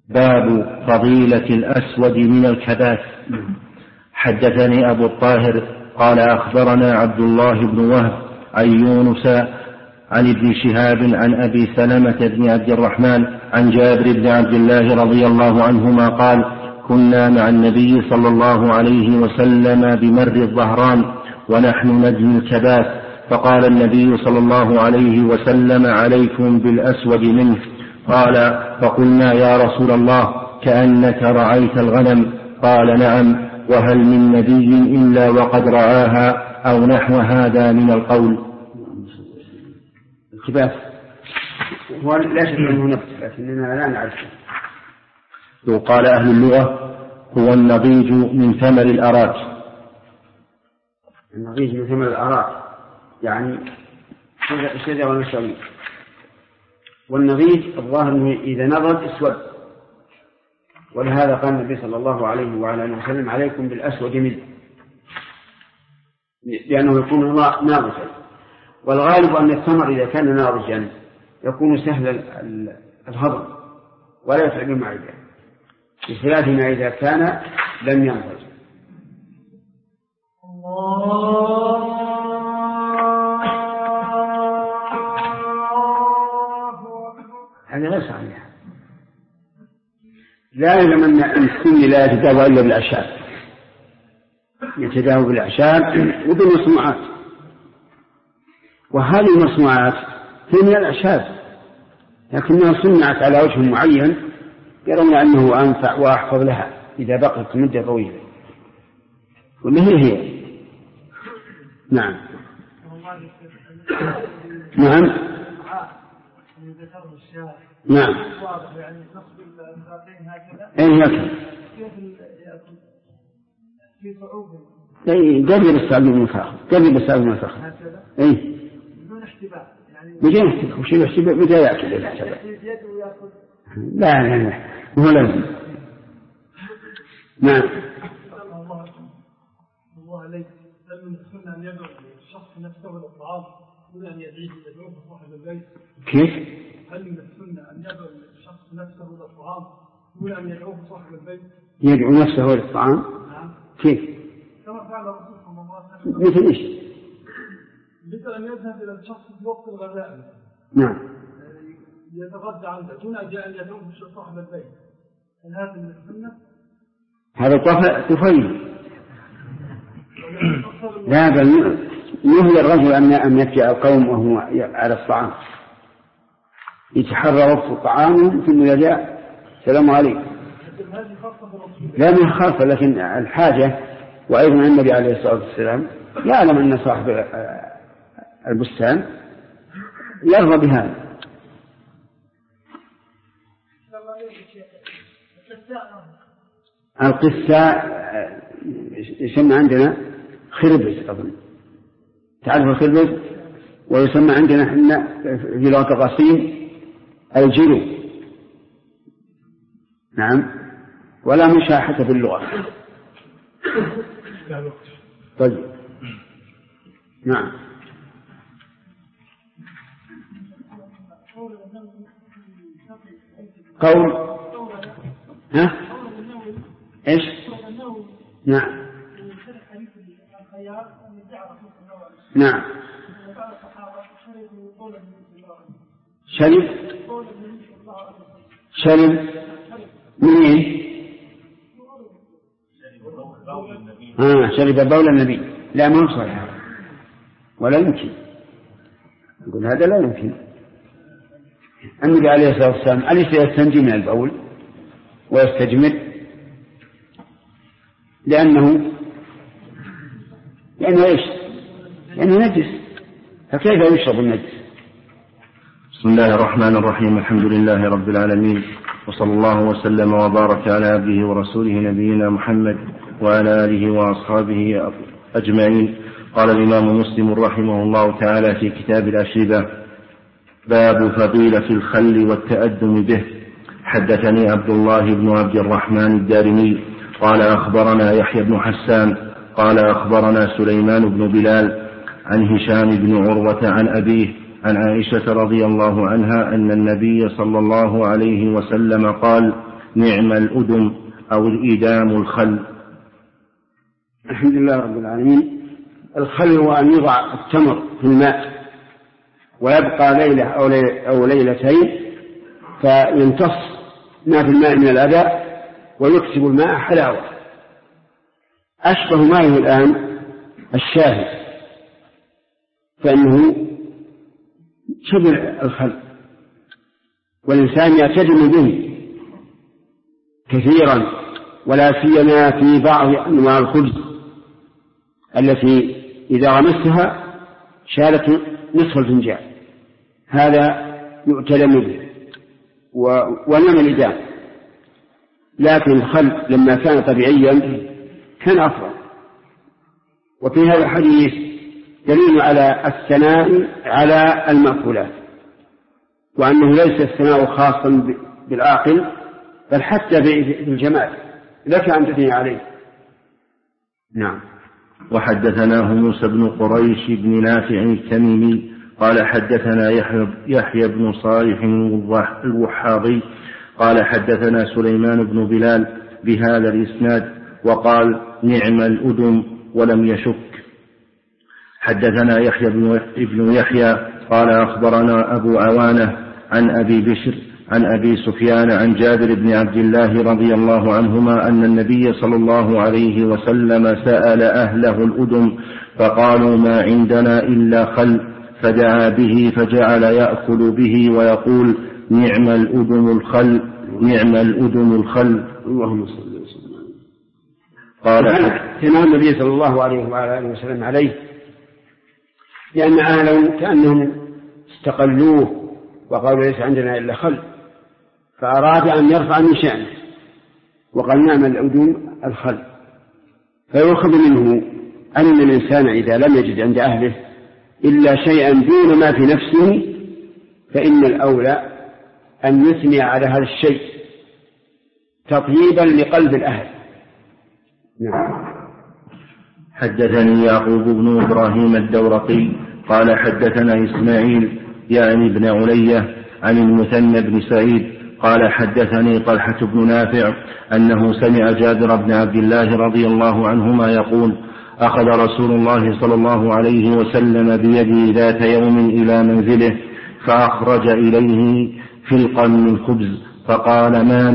باب فضيلة الأسود من الكباس. حدثني أبو الطاهر قال أخبرنا عبد الله بن وهب عن يونس عن ابن شهاب عن أبي سلمة بن عبد الرحمن عن جابر بن عبد الله رضي الله عنهما قال كنا مع النبي صلى الله عليه وسلم بمر الظهران ونحن نجني الكباس، فقال النبي صلى الله عليه وسلم عليكم بالأسود منه. قال فقلنا يا رسول الله كأنك رعيت الغنم. قال نعم، وهل من نبي إلا وقد رعاها أو نحو هذا من القول. الكباس هو لا شك أنه نفس، لكننا لا نعرفه. وقال أهل اللغة هو النضيج من ثمر الأراك. النضيج من ثمر الأراك يعني شجر المسوي، والنضيج الظاهر أنه إذا نضج اسود، ولهذا قال النبي صلى الله عليه وعلى آله وسلم عليكم بالأسود منه، لأنه يكون ناضجا. والغالب أن الثمر إذا كان ناضجا يكون سهل الهضم ولا يتعب المعدة، بخلاف ما إذا كان لم ينضج. هذا لا صحيح. لا يعلم أن السن لا يتداوى إلا بالأعشاب، يتداوى بالأعشاب وبالمصنوعات، وهذه المصنوعات هي من الأعشاب لكنها صنعت على وجه معين يرون أنه أنفع وأحفظ لها إذا بقيت مدة طويلة، وما هي. نعم نعم نعم أي هكذا قبل السعب المنفخ أي بدون احتباء بدون احتباء وشيء احتباء بدأ يأكل الاحتباء. لا هو لازم. نعم. الله عليك، هل من السنة أن يدعو الشخص نفسه للطعام دون أن يدعيه يدعوه صاحب البيت؟ كيف؟ هل من السنة أن يدعو الشخص نفسه للطعام دون أن يدعوه صاحب البيت؟ يدعو نفسه للطعام؟ نعم. كيف؟ كما فعل الرسول صلى الله عليه وسلم. مثل إيش؟ مثل أن يذهب إلى الشخص في وقت الغداء. نعم. يتغدى عنده دون أن يدعوه صاحب البيت، هل هذا من السنة؟ هذا طفيل. لا بل يهوي الرجل أن يأتي القوم وهو على الطعام، يتحرى وقت طعامه ثم يجاء السلام عليكم. لا من خاصة، لكن الحاجة. وأيضا النبي عليه الصلاة والسلام يعلم أن صاحب البستان يرضى بهذا. القسة يسمى عندنا خربز، أظن تعرف الخربز، ويسمى عندنا احنا في لغة القصيم الجلو. نعم، ولا مشاحة في اللغة. طيب نعم. قول ها ايش؟ نعم نعم. شرب منين؟ شرب بول النبي. لا ما صحيح ولا يمكن نقول هذا، لا يمكن. النبي عليه الصلاة والسلام أليس يستنجي من البول ويستجمر؟ لأنه إيش؟ لأنه نجس، فكيف يشرب النجس؟ بسم الله الرحمن الرحيم. الحمد لله رب العالمين، وصلى الله وسلم وبارك على عبده ورسوله نبينا محمد وعلى آله وأصحابه أجمعين. قال الإمام مسلم رحمه الله تعالى في كتاب الأشربة: باب فضيلة الخل والتأدم به. حدثني عبد الله بن عبد الرحمن الدارمي قال أخبرنا يحيى بن حسان قال أخبرنا سليمان بن بلال عن هشام بن عروة عن أبيه عن عائشة رضي الله عنها أن النبي صلى الله عليه وسلم قال: نعم الأدم أو الإدام الخل. الحمد لله رب العالمين. الخل هو أن يضع التمر في الماء ويبقى ليلة أو ليلتين فيمتص ما في الماء من الأذى ويكسب الماء حلاوة. أشبه ماءه الآن الشاهي، فإنه شبه الخل، والإنسان يعتدم به كثيرا، ولا سيما في بعض أنواع الخبز التي إذا غمستها شالت نصف الفنجان، هذا يعتدم به ونعم الإدام. لكن الخل لما كان طبيعيا كان أفضل. وفي هذا الحديث دليل على الثناء على المأكولات، وأنه ليس الثناء خاصا بالعاقل بل حتى بالجمال لك أن تثني عليه. نعم. وحدثناه موسى بن قريش بن نافع التميمي قال حدثنا يحيى بن صالح الوحاضي قال حدثنا سليمان بن بلال بهذا الإسناد وقال نعم الأدم ولم يشك. حدثنا يحيى بن يحيى قال أخبرنا أبو عوانة عن أبي بشر عن أبي سفيان عن جابر بن عبد الله رضي الله عنهما أن النبي صلى الله عليه وسلم سأل أهله الأدم فقالوا ما عندنا إلا خل، فدعا به فجعل يأكل به ويقول نعم الأدم الخل نعم الأدم الخل. اللهم صل وسلم. قال ثناء النبي صلى الله عليه وعلى آله وسلم عليه لأن أهله كأنهم استقلوه وقالوا ليس عندنا إلا خل، فأراد أن يرفع من شأنه وقال نعم الأدم الخل. فيؤخذ منه أن الإنسان إذا لم يجد عند أهله إلا شيئا دون ما في نفسه فإن الأولى أن يثني على هذا الشيء تطييبا لقلب الأهل. نعم. حدثني يعقوب بن إبراهيم الدورقي قال حدثنا إسماعيل يعني بن علية عن المثنى بن سعيد قال حدثني طلحة بن نافع أنه سمع جابر بن عبد الله رضي الله عنهما يقول أخذ رسول الله صلى الله عليه وسلم بيدي ذات يوم إلى منزله فأخرج إليه فلقا من خبز فقال ما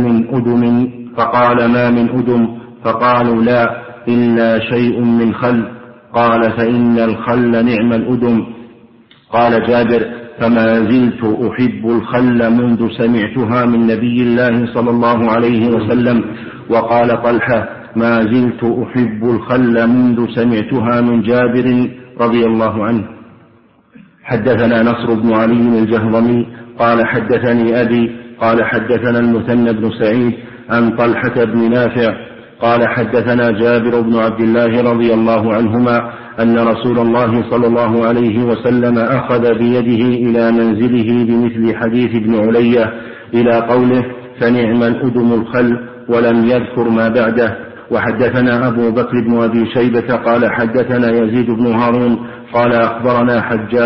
من أدم فقالوا لا إلا شيء من خل، قال فإن الخل نعم الأدم. قال جابر فما زلت أحب الخل منذ سمعتها من نبي الله صلى الله عليه وسلم. وقال طلحة ما زلت أحب الخل منذ سمعتها من جابر رضي الله عنه. حدثنا نصر بن علي الجهضمي قال حدثني أبي قال حدثنا المثنى بن سعيد عن طلحة بن نافع قال حدثنا جابر بن عبد الله رضي الله عنهما أن رسول الله صلى الله عليه وسلم أخذ بيده إلى منزله بمثل حديث ابن علية إلى قوله فنعم الأدم الخل ولم يذكر ما بعده. وحدثنا أبو بكر بن أبي شيبة قال حدثنا يزيد بن هارون قال أخبرنا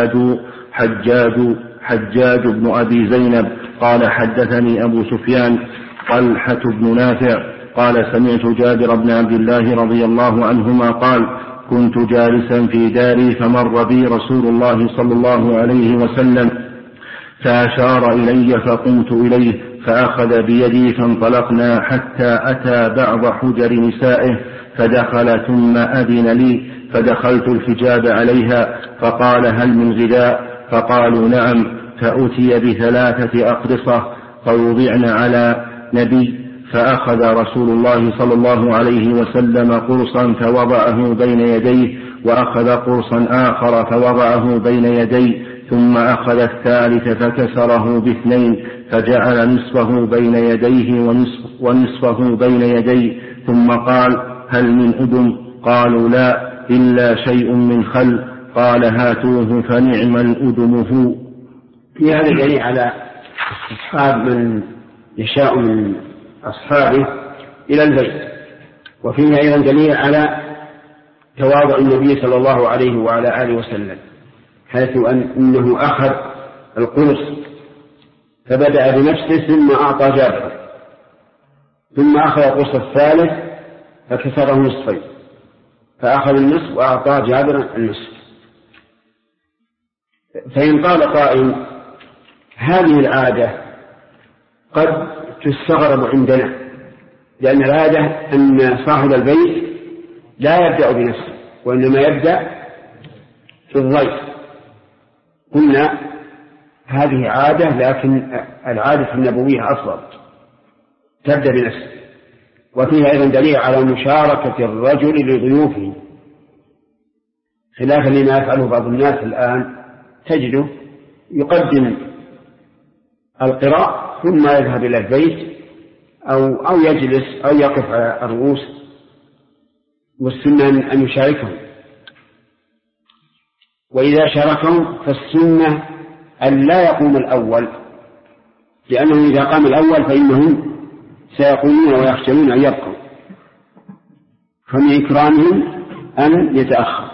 حجاج بن أبي زينب قال حدثني أبو سفيان طلحة بن نافع قال سمعت جابر بن عبد الله رضي الله عنهما قال كنت جالسا في داري فمر بي رسول الله صلى الله عليه وسلم فأشار إلي فقمت إليه فأخذ بيدي فانطلقنا حتى أتى بعض حجر نسائه فدخل ثم أذن لي فدخلت الحجاب عليها فقال هل من غذاء؟ فقالوا نعم. فأتي بثلاثة أقرصة فوضعن على نبي فأخذ رسول الله صلى الله عليه وسلم قرصا فوضعه بين يديه وأخذ قرصا آخر فوضعه بين يديه ثم أخذ الثالث فكسره باثنين فجعل نصفه بين يديه ونصفه بين يديه ثم قال هل من أدم؟ قالوا لا إلا شيء من خل، قال هاتوه فنعم الأدم هو. في هذا دليل على استصحاب من يشاء من أصحابه إلى البيت، وفيه أيضا دليل على تواضع النبي صلى الله عليه وعلى آله وسلم حيث أنه أخذ القرص فبدأ بنفسه ثم أعطى جابر ثم أخذ القرص الثالث فكسره نصفين، فأخذ النصف وأعطاه جابر النصف. فإن قال قائل هذه العادة قد تستغرب عندنا، لأن العادة أن صاحب البيت لا يبدأ بنفسه وإنما يبدأ في الضيف. قلنا هذه عادة، لكن العادة النبوية أفضل، تبدأ بنفسه. وفيها أيضا دليل على مشاركة الرجل لضيوفه، خلافا لما يفعله بعض الناس الآن، تجده يقدم القراء ثم يذهب إلى البيت أو يجلس أو يقف على الرؤوس، والسنة أن يشاركهم. وإذا شاركهم فالسنة أن لا يقوم الأول، لأنه إذا قام الأول فإنهم سيقومون ويخشون أن يبقوا، فمن إكرامهم أن يتأخر.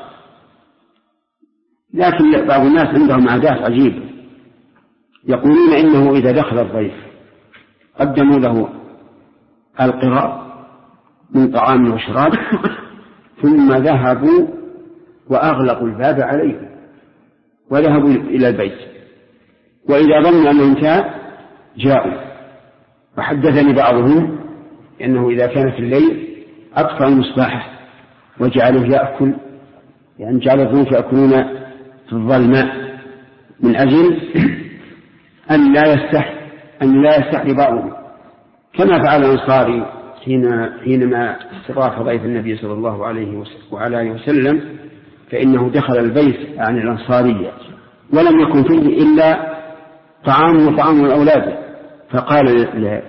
لكن بعض الناس عندهم عادات عجيبة، يقولون إنه إذا دخل الضيف قدموا له القراء من طعام وشراب ثم ذهبوا وأغلقوا الباب عليه وذهبوا إلى البيت، وإذا ظنوا أنه انتهى جاءوا. وحدثني بعضهم أنه إذا كان في الليل أطفأ المصباح وجعله يأكل، يعني جعل الضيوف يأكلون في الظلماء من أجل أن لا يستحي بعضهم، كما فعل الأنصاري حينما استضاف ضيف النبي صلى الله عليه وعلى وسلم، فإنه دخل البيت عن الأنصارية ولم يكن فيه إلا طعام وطعام أولاده، فقال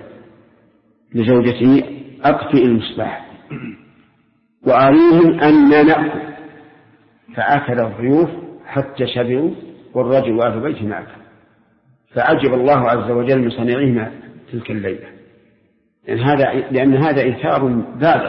لزوجته أطفئ المصباح وأريهم أن نأكل، فأكل الضيوف حتى شبعوا والرجل وأهل بيته معه. فعجب الله عز وجل من صنيعهما تلك الليلة، لأن هذا إيثار بالغ،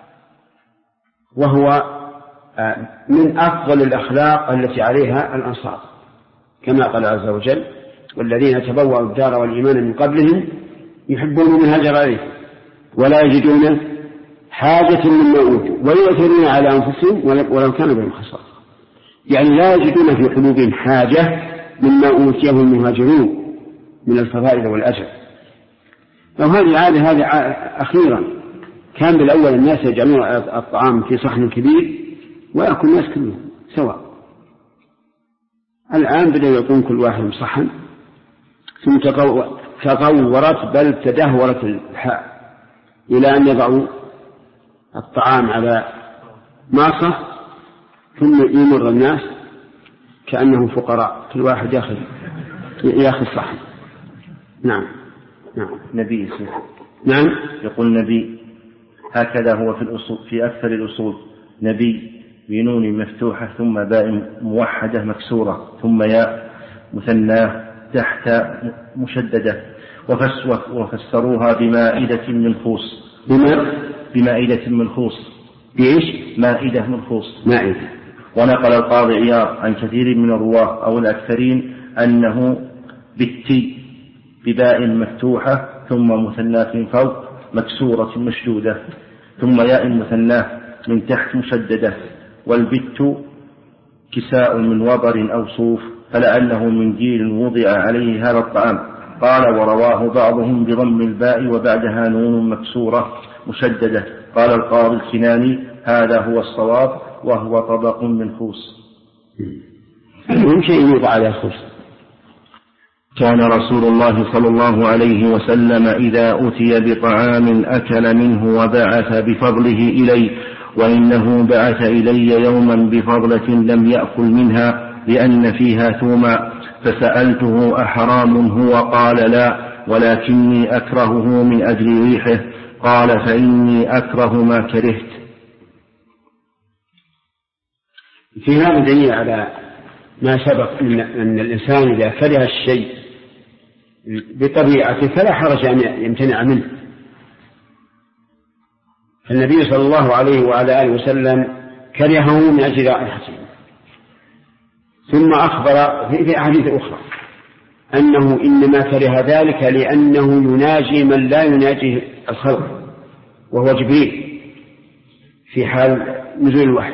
وهو من أفضل الأخلاق التي عليها الأنصار، كما قال عز وجل والذين تبوأوا الدار والإيمان من قبلهم يحبون من هاجر عليهم ولا يجدون حاجة مما أوتوا ويؤثرون على أنفسهم ولو كانوا بهم خصاصة، يعني لا يجدون في قلوبهم حاجة مما أوتيه المهاجرون من الفضائل والأجر. لو هذه العادة هذه أخيرا كان بالأول الناس يجعلون الطعام في صحن كبير ويأكل الناس كلهم سواء. الآن بدأوا يعطون كل واحد صحن، ثم تطورت بل تدهورت الحال إلى أن يضعوا الطعام على ماصة ثم يمر الناس كأنهم فقراء، كل واحد يأخذ صحن. نعم نبي نعم يقول نبي، هكذا هو في الأصول في أكثر الأصول، نبي بنون مفتوحة ثم باء موحدة مكسورة ثم ياء مثناه تحت مشددة، وفسروها بمائدة من خوص. بمائدة من خوص. بإيش؟ مائدة من خوص. مائدة. ونقل القاضي عياض عن كثير من الرواة أو الأكثرين أنه بالتي بباء مفتوحة ثم مثناة فوق مكسورة مشدودة ثم ياء مثناه من تحت مشددة، والبت كساء من وبر أو صوف فلعله من جيل وضع عليه هذا الطعام. قال ورواه بعضهم بضم الباء وبعدها نون مكسورة مشددة. قال القاضي الكناني هذا هو الصواب وهو طبق من خوص. المهم شيء يوضع على خوص. كان رسول الله صلى الله عليه وسلم إذا أتي بطعام أكل منه وبعث بفضله إلي، وإنه بعث إلي يوما بفضلة لم يأكل منها لأن فيها ثوما، فسألته أحرام هو؟ قال لا، ولكني أكرهه من أجل ريحه. قال فإني أكره ما كرهت. في هذا دليل على ما سبق أن الإنسان إذا كره الشيء بطبيعته فلا حرج أن يمتنع منه. النبي صلى الله عليه وعلى آله وسلم كرهه من أجل رائحته، ثم أخبر في أحاديث أخرى أنه إنما كره ذلك لأنه يناجي من لا يناجي الخلق، وهو جبريل في حال نزول الوحي.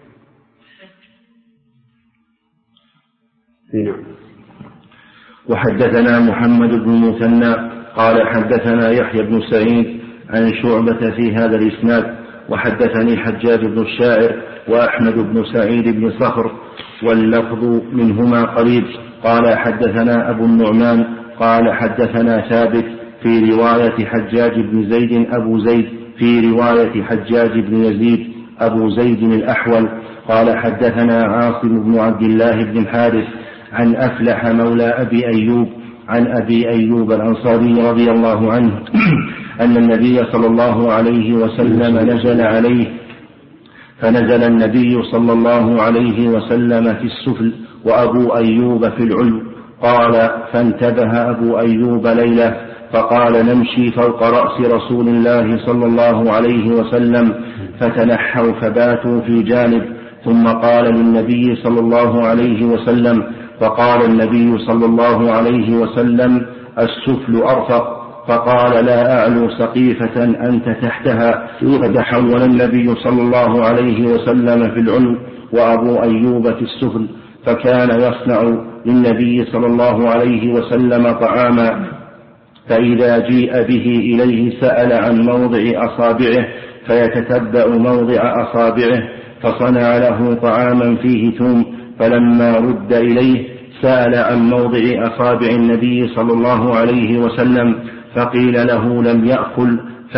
نعم. وحدثنا محمد بن المثنى قال حدثنا يحيى بن سعيد عن شعبة في هذا الإسناد وحدثني حجاج بن الشاعر وأحمد بن سعيد بن صخر واللفظ منهما قريب. قال حدثنا أبو النعمان قال حدثنا ثابت في رواية حجاج بن زيد أبو زيد في رواية حجاج بن يزيد أبو زيد الأحول قال حدثنا عاصم بن عبد الله بن الحارث عن أفلح مولى أبي أيوب عن أبي أيوب الأنصاري رضي الله عنه أن النبي صلى الله عليه وسلم نزل عليه فنزل النبي صلى الله عليه وسلم في السفل وأبو أيوب في العلو. قال فانتبه أبو أيوب ليلة فقال نمشي فوق رأس رسول الله صلى الله عليه وسلم فتنحوا فباتوا في جانب ثم قال للنبي صلى الله عليه وسلم فقال النبي صلى الله عليه وسلم السفل أرفق فقال لا أعلو سقيفة أنت تحتها فتحول النبي صلى الله عليه وسلم في العلو وأبو أيوب في السفل فكان يصنع للنبي صلى الله عليه وسلم طعاما فإذا جيء به إليه سأل عن موضع أصابعه فيتتبع موضع أصابعه فصنع له طعاما فيه ثوم فلما رد إليه سأل عن موضع أصابع النبي صلى الله عليه وسلم فقيل له لم يأكل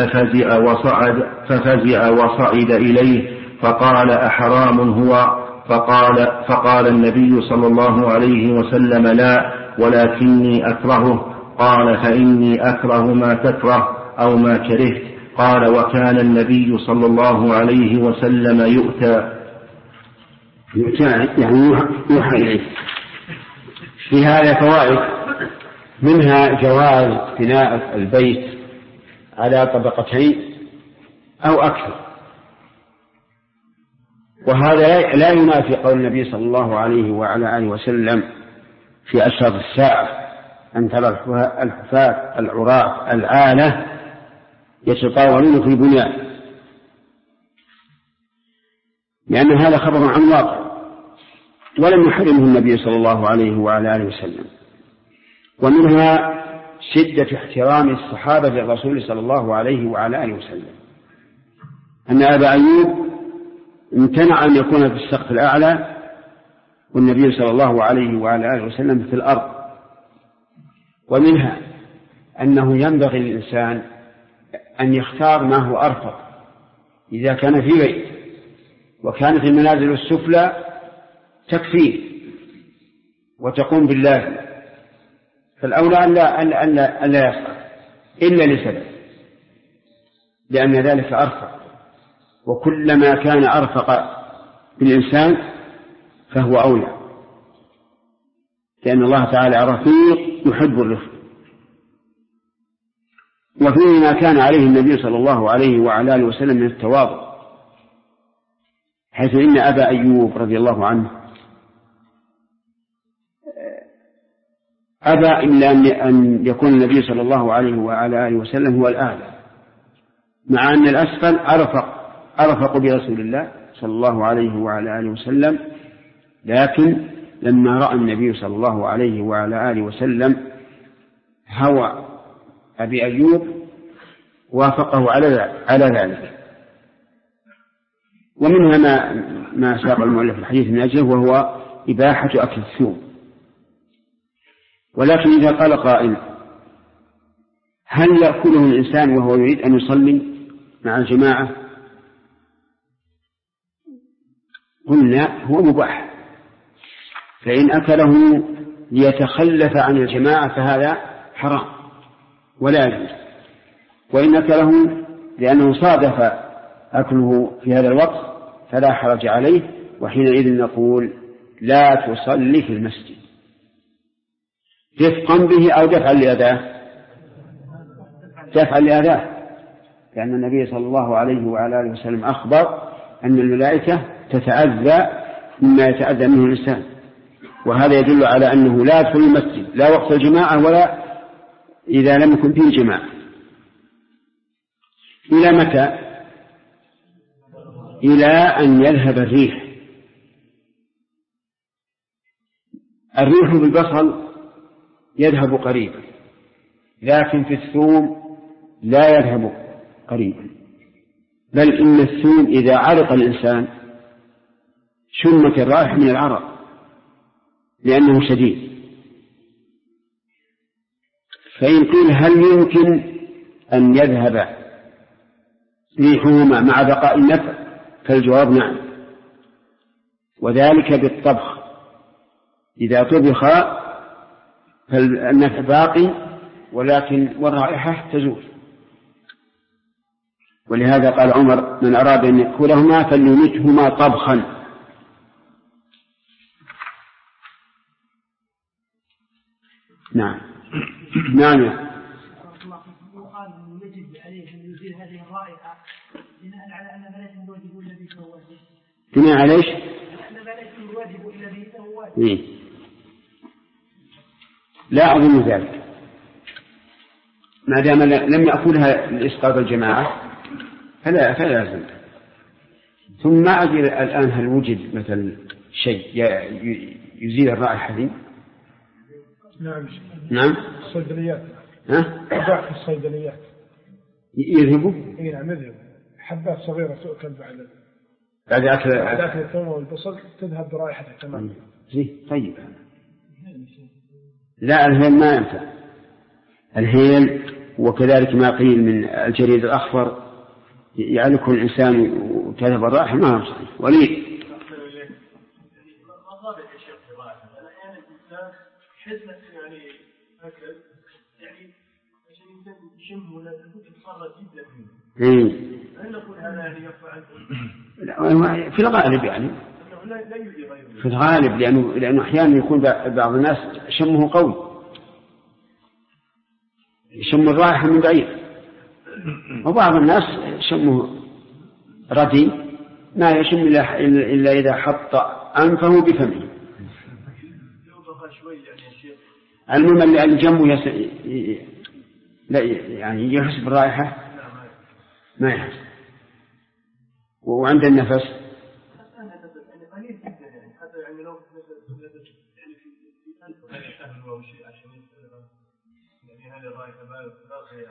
ففزع وصعد إليه فقال أحرام هو فقال النبي صلى الله عليه وسلم لا ولكني أكرهه قال فإني أكره ما تكره أو ما كرهت قال وكان النبي صلى الله عليه وسلم يؤتى يعني يوحى إليه. في هذا فوائد منها جواز بناء البيت على طبقتين أو أكثر وهذا لا ينافي قول النبي صلى الله عليه وعلى آله وسلم في أشراط الساعة أن ترى الحفاة العراة العالة يتطاولون في البنيان لأن هذا خبر عن واقع ولم يحرمه النبي صلى الله عليه وعلى آله وسلم. ومنها شدة احترام الصحابة للرسول صلى الله عليه وعلى آله وسلم أن أبا أيوب امتنع أن يكون في السقف الأعلى والنبي صلى الله عليه وعلى آله وسلم في الأرض. ومنها أنه ينبغي للإنسان أن يختار ما هو أرفق إذا كان في بيت وكانت المنازل السفلى تكفيه وتقوم بالله فالأولى أن لا يفعل إلا لسبب لأن ذلك أرفق وكلما كان أرفق بالإنسان فهو أولى لأن الله تعالى رفيق يحب الرفق. وفيه ما كان عليه النبي صلى الله عليه وعلى آله وسلم من التواضع حيث إن أبا أيوب رضي الله عنه أبى إلا أن يكون النبي صلى الله عليه وعلى آله وسلم هو الأعلى مع أن الأسفل أرفق برسول الله صلى الله عليه وعلى آله وسلم لكن لما رأى النبي صلى الله عليه وعلى آله وسلم هوى أبي أيوب وافقه على ذلك. ومنها ما ساق المؤلف الحديث من أجله وهو إباحة أكل الثوم. ولكن إذا قال قائل هل يأكله الإنسان وهو يريد أن يصلي مع الجماعة؟ قلنا هو مباح فإن أكله ليتخلف عن الجماعة فهذا حرام ولا يجوز وإن أكله لأنه صادف أكله في هذا الوقت فلا حرج عليه وحينئذ نقول لا تصلي في المسجد رفقا به أو دفعا لأذاه لأن النبي صلى الله عليه وعلى آله وسلم أخبر أن الملائكة تتأذى مما يتأذى منه الإنسان وهذا يدل على أنه لا يدخل المسجد لا وقت الجماعة ولا إذا لم يكن فيه جماعة. إلى متى؟ إلى أن يذهب الريح. الريح بالبصل يذهب قريبا، لكن في الثوم لا يذهب قريبا، بل إن الثوم إذا عرق الإنسان شمت الرائحة من العرق لأنه شديد. فإن قيل هل يمكن أن يذهب ريحهما مع بقاء النفع؟ فالجواب نعم، وذلك بالطبخ. إذا طبخ فالنفع باقي ولكن والرائحة تزول. ولهذا قال عمر: من أراد أن يأكلهما فليمتهما طبخا. نعم. نعم. يقال أنه يجب عليه أن يزيل هذه الرائحة بناء على أن ملائكة الواجب الذي فهو واجب. بناء على ايش؟ أن ملائكة الواجب الذي فهو واجب. لا أظن ذلك، ما دام لم يأكلها لإسقاط الجماعة فلا لازم. ثم ما أدري الآن هل وجد مثل شيء يزيل الرائحة دي؟ نعم. الصيدليات. ها؟ في الصيدليات يذهبوا؟ نعم يذهب. حبات صغيرة تؤكل بعد أكل الثوم والبصل تذهب برائحتها تماما. طيب. لا، الهيل ما ينفع. الهيل وكذلك ما قيل من الجريد الأخضر يعلق الإنسان وتذهب الرائحة، ما هو صحيح. وليه؟ يعني أكل يعني عشان الإنسان يشم ولا يتخرج جدا منه. هل نقول هذا يعني يرفع عنه؟ في الغالب يعني في الغالب لأنه أحيانا يكون بعض الناس شمه قوي، يشم الرائحة من بعيد، وبعض الناس شمه ردي ما يشم إلا إذا حط أنفه بفمه. المهم اللي جنبه لا يعني يحس بالرائحة ما يحس، وعند النفس قليل جدا يعني حتى يعني لو يعني في عشان يعني هذه الرائحة باقية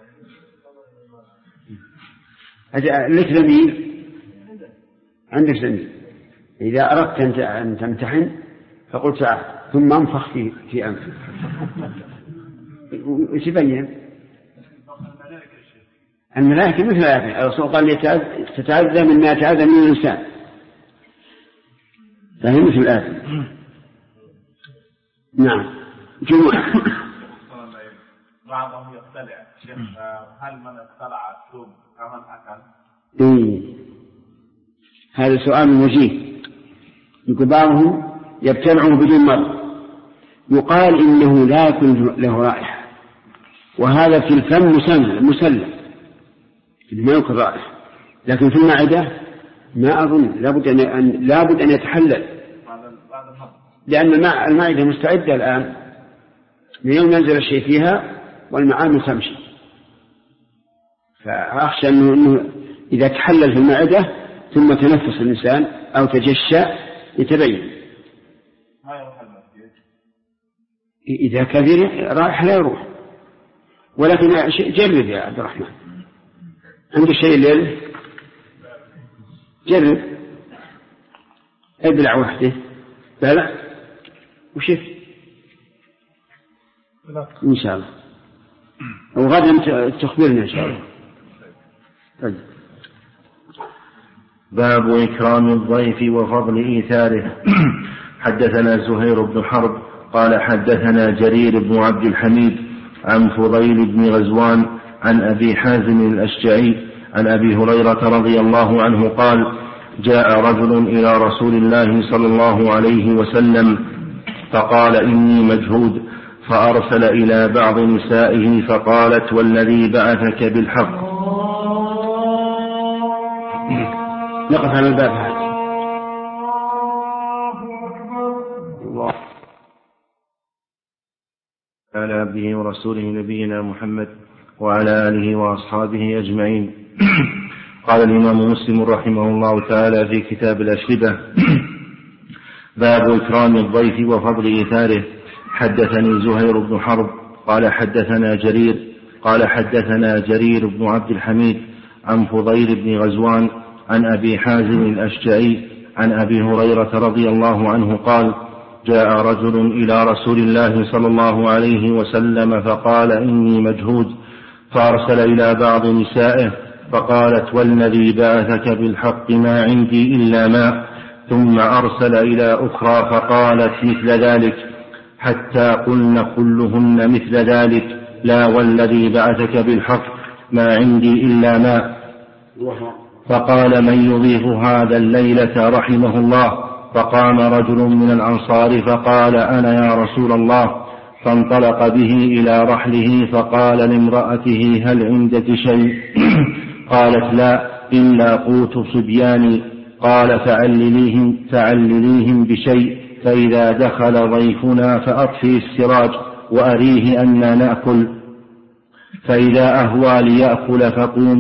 يعني. لك زميل؟ عندك زميل إذا أردت أن تمتحن فقلت تعال ثم انفخ في أنفك وتبين. الملائكة مثل هذا. الرسول قال تتعذى من ما يتعذى من الإنسان، فهي مثل الآن. نعم. جمعة. بعضهم يقتلع. هل من اقتلع الثوم كمن أكل؟ هذا سؤال وجيه. يقول بعضهم يبتلعه بدون مرض، يقال إنه لا يكون له رائحة، وهذا في الفم مسلم ما يكون رائحة، لكن في المعدة ما أظن، لابد أن يتحلل، لأن المعدة مستعدة الآن من يوم ينزل الشيء فيها والمعامل تمشي. فأخشى أنه إذا تحلل في المعدة ثم تنفس الإنسان أو تجشى يتبين. إذا كبير رائحة لا يروح، ولكن جرب يا عبد الرحمن، عندك شيء الليل جرب، ابلع وحده بلع وشف إن شاء الله، وغدا تخبرنا إن شاء الله. طيب. باب إكرام الضيف وفضل إيثاره. حدثنا زهير بن حرب قال حدثنا جرير بن عبد الحميد عن فضيل بن غزوان عن أبي حازم الأشجعي عن أبي هريرة رضي الله عنه قال جاء رجل إلى رسول الله صلى الله عليه وسلم فقال إني مجهود، فأرسل إلى بعض نسائه فقالت والذي بعثك بالحق. نقف على الباب هذا. على عبده ورسوله نبينا محمد وعلى آله وأصحابه أجمعين. قال الإمام مسلم رحمه الله تعالى في كتاب الأشربة: باب إكرام الضيف وفضل إيثاره. حدثني زهير بن حرب قال حدثنا جرير بن عبد الحميد عن فضيل بن غزوان عن أبي حازم الأشجعي عن أبي هريرة رضي الله عنه قال: جاء رجل إلى رسول الله صلى الله عليه وسلم فقال: إني مجهود، فأرسل إلى بعض نسائه فقالت: والذي بعثك بالحق ما عندي إلا ماء، ثم أرسل إلى أخرى فقالت مثل ذلك، حتى قلن كلهن مثل ذلك: لا والذي بعثك بالحق ما عندي إلا ماء. فقال: من يضيف هذا الليلة رحمه الله؟ فقام رجل من الأنصار فقال: أنا يا رسول الله. فانطلق به إلى رحله فقال لامرأته: هل عندك شيء؟ قالت: لا، إلا قوت صبياني. قال: فعلليهم بشيء، فإذا دخل ضيفنا فأطفئ السراج وأريه أن نأكل، فإذا أهوى ليأكل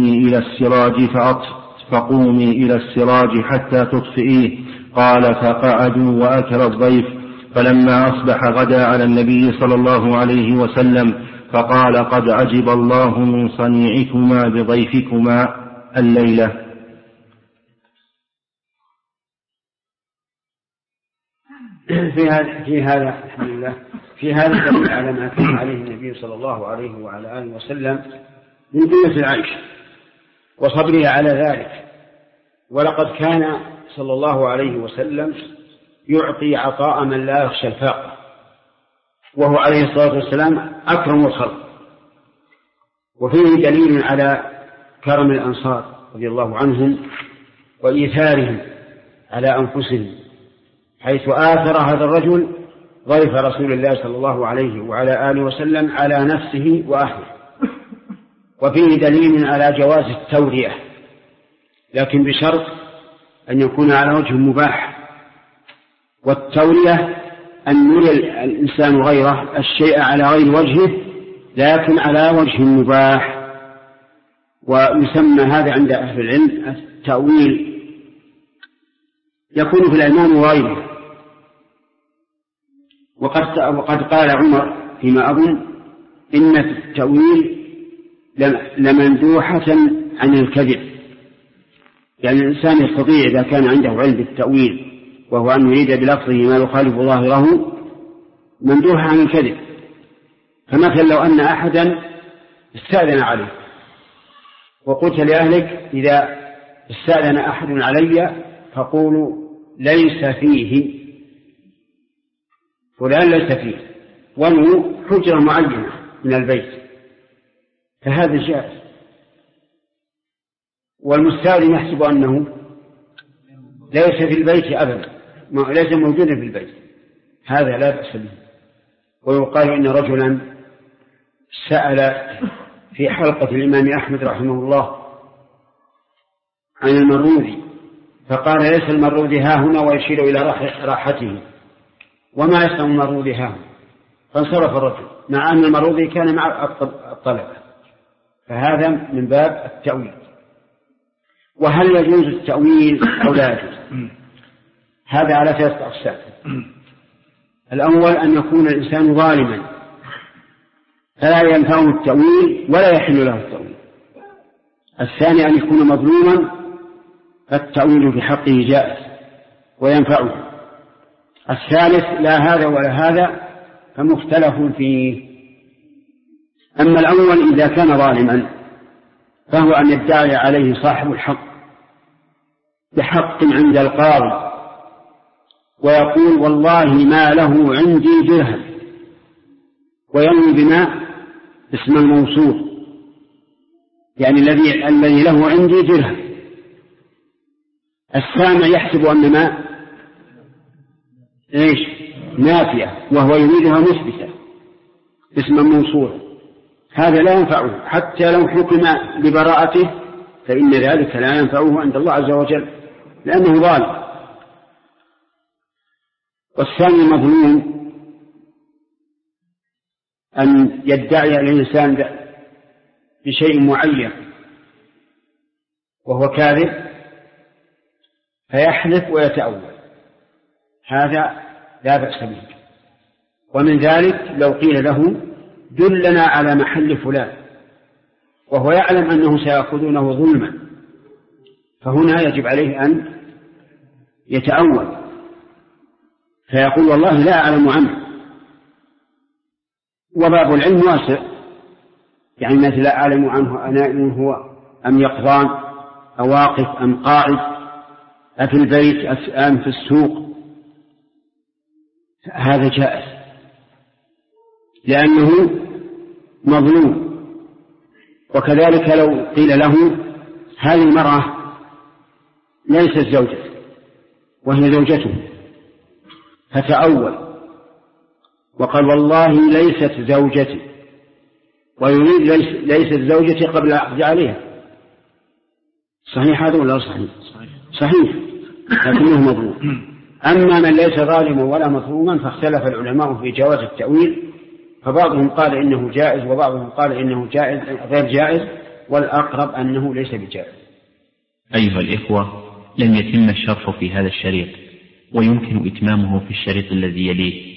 فقومي إلى السراج حتى تطفئيه. قال: فقعدوا وأكل الضيف. فلما أصبح غدا على النبي صلى الله عليه وسلم فقال: قد عجب الله من صنيعكما بضيفكما الليلة. في هذا الحمد لله في هذا دليل على ما كان عليه النبي صلى الله عليه وعلى آله وسلم من قوة العيش وصبره على ذلك. ولقد كان صلى الله عليه وسلم يعطي عطاء من لا يخشى الفاقة، وهو عليه الصلاة والسلام أكرم الخلق. وفيه دليل على كرم الأنصار رضي الله عنهم وإيثارهم على أنفسهم، حيث آثر هذا الرجل ضيف رسول الله صلى الله عليه وعلى آله وسلم على نفسه وأهله. وفيه دليل على جواز التورية، لكن بشرط أن يكون على وجه مباح. والتورية أن يري الإنسان غيره الشيء على غير وجهه لكن على وجه مباح، ويسمى هذا عند أهل العلم التأويل، يكون في الأيمان وغيره. وقد قال عمر فيما أظن: إن التأويل لمندوحة عن الكذب. يعني الإنسان يستطيع إذا كان عنده علم بالتأويل وهو أن يريد بلفظه ما يخالف ظاهره مندوحة عن الكذب. فمثلا لو أن أحدا استأذن عليه وقلت لأهلك: إذا استأذن أحد علي فقولوا ليس فيه فلان، ليس فيه، ولو حجرة معينة من البيت، فهذا جائز. والمستأذن يحسب أنه ليس في البيت أبدا، ليس موجودا في البيت، هذا لا بأس به. ويقال إن رجلا سأل في حلقة الإمام أحمد رحمه الله عن المروذي، فقال: ليس المروذي ها هنا، ويشير إلى راحته، وما يسمى المروذي ها هنا. فانصرف الرجل مع أن المروذي كان مع الطلبة. فهذا من باب التأويل. وهل يجوز التأويل أو لا يجوز؟ هذا على 3 أقسام. الأول أن يكون الإنسان ظالما فلا ينفعه التأويل ولا يحل له التأويل. الثاني أن يكون مظلوما فالتأويل في حقه جائز وينفعه. الثالث لا هذا ولا هذا فمختلف فيه. أما الأول إذا كان ظالما فهو أن يدعي عليه صاحب الحق بحق عند القاضي ويقول: والله ما له عندي درهم، وينوي بما اسم الموصول، يعني الذي له عندي درهم. السامع يحسب أن ما نافية وهو يريدها مثبتة اسم الموصول، هذا لا ينفعه حتى لو حكم ببراءته، فإن ذلك لا ينفعه عند الله عز وجل لأنه ظالم. والثاني مظلوم أن يدعي الإنسان بشيء معين وهو كاذب فيحلف ويتأول، هذا لا بأس به. ومن ذلك لو قيل له دلنا على محل فلان وهو يعلم أنه سيأخذونه ظلما، فهنا يجب عليه أن يتأول فيقول والله لا أعلم عنه. وباب العلم واسع، يعني مثل لا أعلم عنه أنائم هو أم يقظان أو واقف أم قاعد أفي البيت أم في السوق، هذا جائز لأنه مظلوم. وكذلك لو قيل له هذه المرأة ليست زوجته وهي زوجته فتأول وقال والله ليست زوجتي، ويريد ليست زوجتي قبل العقد عليها، صحيح هذا ولا صحيح؟ صحيح لكنه مظلوم. أما من ليس ظالما ولا مظلوما فاختلف العلماء في جواز التأويل، فبعضهم قال إنه جائز وبعضهم قال إنه جائز غير جائز، والأقرب أنه ليس بجائز. أيها الإخوة، لم يتم الشرح في هذا الشريط ويمكن إتمامه في الشريط الذي يليه،